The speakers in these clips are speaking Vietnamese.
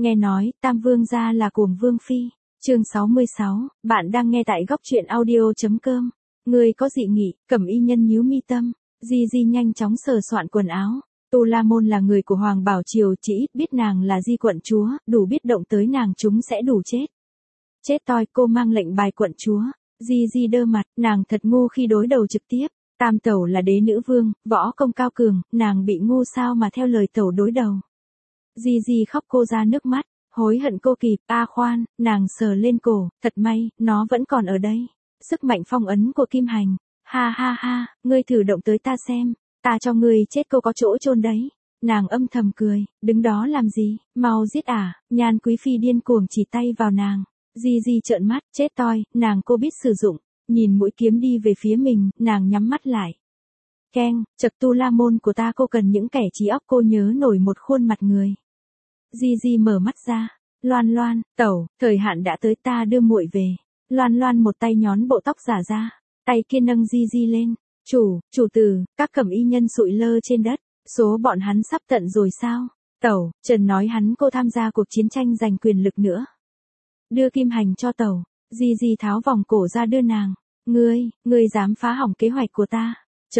nghe nói, Tam Vương gia là cuồng Vương Phi. Chương 66, bạn đang nghe tại góc audio.com. Người có dị nghị, Cẩm Y Nhân nhíu mi tâm. Di nhanh chóng sờ soạn quần áo. Tu La Môn là người của Hoàng Bảo Triều, chỉ ít biết nàng là Di quận chúa, đủ biết động tới nàng chúng sẽ đủ chết. Chết toi, cô mang lệnh bài quận chúa. Di đơ mặt, nàng thật ngu khi đối đầu trực tiếp. Tam tẩu là đế nữ vương, võ công cao cường, nàng bị ngu sao mà theo lời tẩu đối đầu. Di khóc cô ra nước mắt, hối hận cô kịp, khoan, nàng sờ lên cổ, thật may, nó vẫn còn ở đây. Sức mạnh phong ấn của Kim Hành, ha, ngươi thử động tới ta xem, ta cho ngươi chết cô có chỗ chôn đấy. Nàng âm thầm cười, đứng đó làm gì, mau giết Nhan Quý Phi điên cuồng chỉ tay vào nàng. Di trợn mắt, chết toi, nàng cô biết sử dụng, nhìn mũi kiếm đi về phía mình, nàng nhắm mắt lại. Keng, chật Tu La Môn của ta cô cần những kẻ trí óc cô nhớ nổi một khuôn mặt người. Di mở mắt ra, Loan, tẩu, thời hạn đã tới ta đưa muội về. Loan một tay nhón bộ tóc giả ra, tay kia nâng Di lên. Chủ tử, các Cẩm Y Nhân sụi lơ trên đất, số bọn hắn sắp tận rồi sao? Tẩu, Trần nói hắn cô tham gia cuộc chiến tranh giành quyền lực nữa. Đưa Kim Hành cho tẩu. Di tháo vòng cổ ra đưa nàng. Ngươi dám phá hỏng kế hoạch của ta.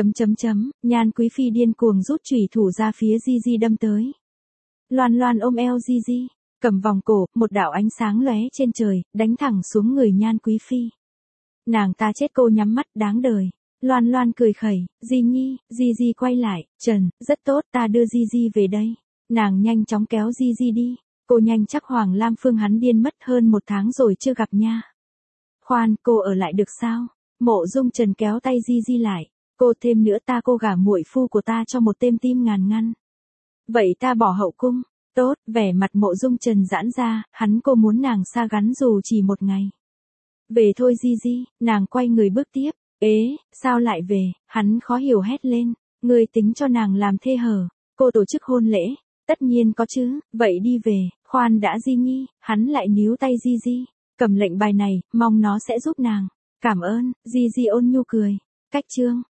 Nhan Quý Phi điên cuồng rút chủy thủ ra phía Di đâm tới. Loan ôm eo Di, cầm vòng cổ, một đạo ánh sáng lóe trên trời, đánh thẳng xuống người Nhan Quý Phi. Nàng ta chết cô nhắm mắt, đáng đời. Loan cười khẩy, Di nhi, Di quay lại, Trần, rất tốt, ta đưa Di về đây. Nàng nhanh chóng kéo Di đi. Cô nhanh chắc Hoàng Lam Phương hắn điên mất hơn 1 tháng rồi chưa gặp nha. Khoan, cô ở lại được sao? Mộ Dung Trần kéo tay Di lại. Cô thêm nữa cô gả muội phu của ta cho một tên tim ngàn ngăn. Vậy ta bỏ hậu cung. Tốt, vẻ mặt Mộ Dung Trần giãn ra, cô muốn nàng xa gắn dù chỉ 1 ngày. Về thôi Di, nàng quay người bước tiếp. Sao lại về? Hắn khó hiểu hét lên. Ngươi tính cho nàng làm thê hờ. Cô tổ chức hôn lễ. Tất nhiên có chứ, vậy đi về, khoan đã Di nhi, hắn lại níu tay Di, cầm lệnh bài này, mong nó sẽ giúp nàng. Cảm ơn, Di ôn nhu cười. Cách chương